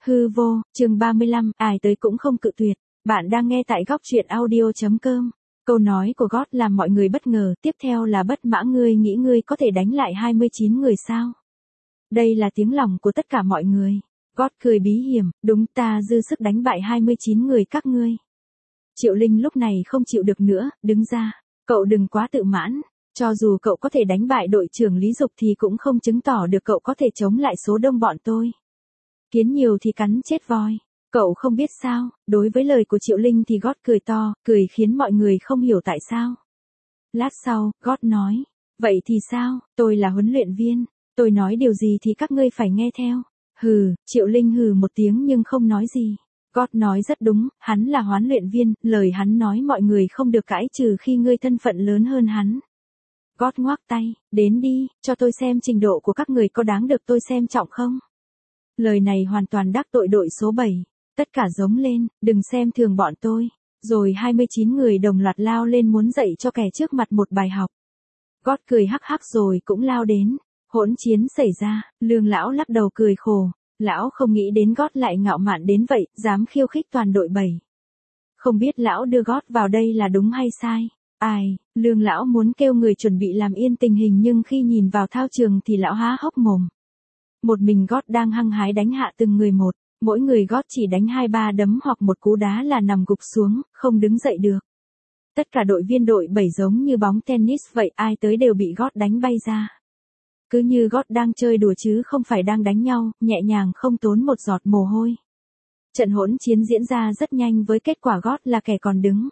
Hư vô, chương 35, ai tới cũng không cự tuyệt. Bạn đang nghe tại góc truyện audio.com. Câu nói của God làm mọi người bất ngờ, tiếp theo là bất mã, ngươi nghĩ ngươi có thể đánh lại 29 người sao? Đây là tiếng lòng của tất cả mọi người. God cười bí hiểm, đúng, ta dư sức đánh bại 29 người các ngươi. Triệu Linh lúc này không chịu được nữa, đứng ra. Cậu đừng quá tự mãn. Cho dù cậu có thể đánh bại đội trưởng Lý Dục thì cũng không chứng tỏ được cậu có thể chống lại số đông bọn tôi. Kiến nhiều thì cắn chết voi. Cậu không biết sao, đối với lời của Triệu Linh thì God cười to, cười khiến mọi người không hiểu tại sao. Lát sau, God nói, vậy thì sao, tôi là huấn luyện viên, tôi nói điều gì thì các ngươi phải nghe theo. Hừ, Triệu Linh hừ một tiếng nhưng không nói gì. God nói rất đúng, hắn là huấn luyện viên, lời hắn nói mọi người không được cãi trừ khi ngươi thân phận lớn hơn hắn. God ngoác tay, đến đi, cho tôi xem trình độ của các người có đáng được tôi xem trọng không. Lời này hoàn toàn đắc tội đội số 7. Tất cả giống lên, đừng xem thường bọn tôi. Rồi 29 người đồng loạt lao lên muốn dạy cho kẻ trước mặt một bài học. God cười hắc hắc rồi cũng lao đến. Hỗn chiến xảy ra, Lương lão lắc đầu cười khổ. Lão không nghĩ đến God lại ngạo mạn đến vậy, dám khiêu khích toàn đội 7. Không biết lão đưa God vào đây là đúng hay sai. Ai, Lương lão muốn kêu người chuẩn bị làm yên tình hình nhưng khi nhìn vào thao trường thì lão há hốc mồm. Một mình God đang hăng hái đánh hạ từng người một. Mỗi người God chỉ đánh 2-3 đấm hoặc một cú đá là nằm gục xuống, không đứng dậy được. Tất cả đội viên đội 7 giống như bóng tennis vậy, ai tới đều bị God đánh bay ra. Cứ như God đang chơi đùa chứ không phải đang đánh nhau, nhẹ nhàng không tốn một giọt mồ hôi. Trận hỗn chiến diễn ra rất nhanh với kết quả God là kẻ còn đứng.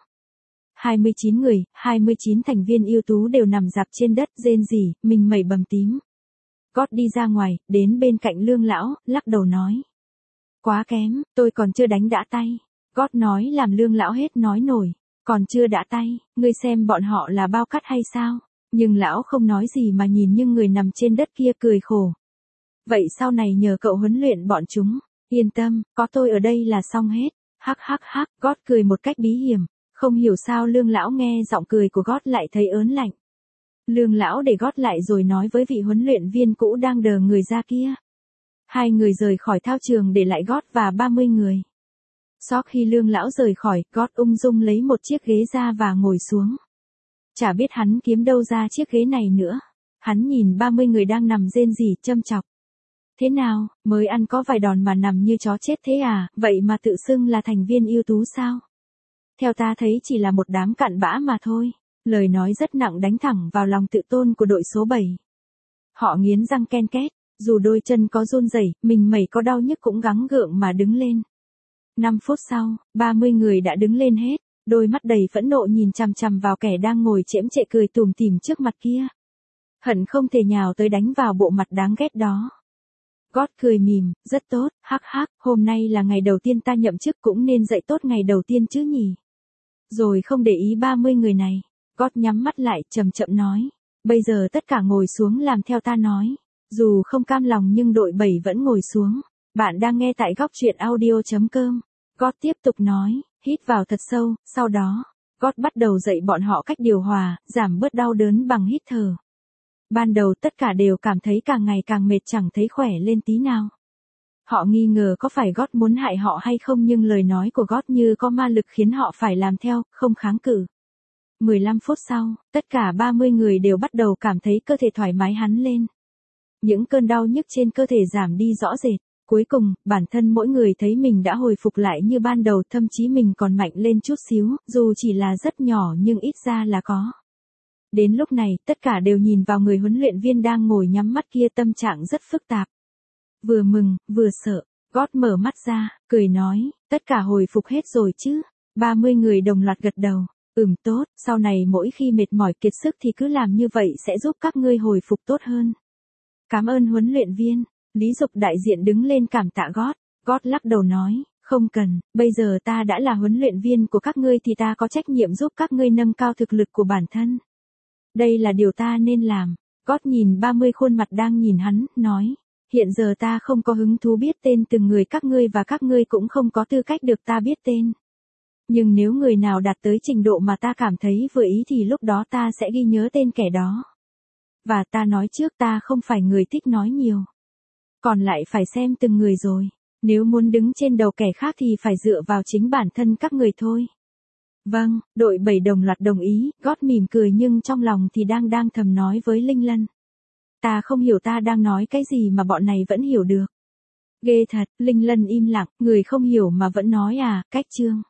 29 người, 29 thành viên ưu tú đều nằm rạp trên đất rên rỉ, mình mẩy bầm tím. God đi ra ngoài, đến bên cạnh Lương lão, lắc đầu nói. Quá kém, tôi còn chưa đánh đã tay. God nói làm Lương lão hết nói nổi. Còn chưa đã tay, ngươi xem bọn họ là bao cắt hay sao? Nhưng lão không nói gì mà nhìn những người nằm trên đất kia cười khổ. Vậy sau này nhờ cậu huấn luyện bọn chúng. Yên tâm, có tôi ở đây là xong hết. Hắc hắc hắc, God cười một cách bí hiểm. Không hiểu sao Lương lão nghe giọng cười của God lại thấy ớn lạnh. Lương lão để God lại rồi nói với vị huấn luyện viên cũ đang đờ người ra kia. Hai người rời khỏi thao trường để lại God và 30 người. Sau khi Lương lão rời khỏi, God ung dung lấy một chiếc ghế ra và ngồi xuống. Chả biết hắn kiếm đâu ra chiếc ghế này nữa. Hắn nhìn 30 người đang nằm rên rỉ châm chọc. Thế nào, mới ăn có vài đòn mà nằm như chó chết thế à, vậy mà tự xưng là thành viên ưu tú sao? Theo ta thấy chỉ là một đám cặn bã mà thôi. Lời nói rất nặng đánh thẳng vào lòng tự tôn của đội số 7. Họ nghiến răng ken két. Dù đôi chân có run rẩy, mình mẩy có đau nhức cũng gắng gượng mà đứng lên. 5 phút sau, 30 người đã đứng lên hết, đôi mắt đầy phẫn nộ nhìn chằm chằm vào kẻ đang ngồi chễm chệ cười tủm tỉm trước mặt kia. Hận không thể nhào tới đánh vào bộ mặt đáng ghét đó. God cười mỉm, rất tốt, hắc hắc, hôm nay là ngày đầu tiên ta nhậm chức cũng nên dạy tốt ngày đầu tiên chứ nhỉ. Rồi không để ý 30 người này, God nhắm mắt lại chậm chậm nói, bây giờ tất cả ngồi xuống làm theo ta nói. Dù không cam lòng nhưng đội 7 vẫn ngồi xuống. Bạn đang nghe tại góc truyện audio.com. God tiếp tục nói, hít vào thật sâu, sau đó, God bắt đầu dạy bọn họ cách điều hòa, giảm bớt đau đớn bằng hít thở. Ban đầu tất cả đều cảm thấy càng ngày càng mệt chẳng thấy khỏe lên tí nào. Họ nghi ngờ có phải God muốn hại họ hay không nhưng lời nói của God như có ma lực khiến họ phải làm theo, không kháng cự. 15 phút sau, tất cả 30 người đều bắt đầu cảm thấy cơ thể thoải mái hẳn lên. Những cơn đau nhức trên cơ thể giảm đi rõ rệt. Cuối cùng, bản thân mỗi người thấy mình đã hồi phục lại như ban đầu, thậm chí mình còn mạnh lên chút xíu, dù chỉ là rất nhỏ nhưng ít ra là có. Đến lúc này, tất cả đều nhìn vào người huấn luyện viên đang ngồi nhắm mắt kia, tâm trạng rất phức tạp. Vừa mừng, vừa sợ. God mở mắt ra, cười nói, tất cả hồi phục hết rồi chứ? 30 người đồng loạt gật đầu. Tốt, sau này mỗi khi mệt mỏi kiệt sức thì cứ làm như vậy sẽ giúp các ngươi hồi phục tốt hơn. Cảm ơn huấn luyện viên. Lý Dục đại diện đứng lên cảm tạ God. God lắc đầu nói, không cần, bây giờ ta đã là huấn luyện viên của các ngươi thì ta có trách nhiệm giúp các ngươi nâng cao thực lực của bản thân. Đây là điều ta nên làm. God nhìn 30 khuôn mặt đang nhìn hắn, nói, hiện giờ ta không có hứng thú biết tên từng người các ngươi và các ngươi cũng không có tư cách được ta biết tên. Nhưng nếu người nào đạt tới trình độ mà ta cảm thấy vừa ý thì lúc đó ta sẽ ghi nhớ tên kẻ đó. Và ta nói trước ta không phải người thích nói nhiều. Còn lại phải xem từng người rồi. Nếu muốn đứng trên đầu kẻ khác thì phải dựa vào chính bản thân các người thôi. Vâng, đội 7 đồng loạt đồng ý, gót mỉm cười nhưng trong lòng thì đang thầm nói với Linh Lân. Ta không hiểu ta đang nói cái gì mà bọn này vẫn hiểu được. Ghê thật, Linh Lân im lặng, người không hiểu mà vẫn nói à, cách chương.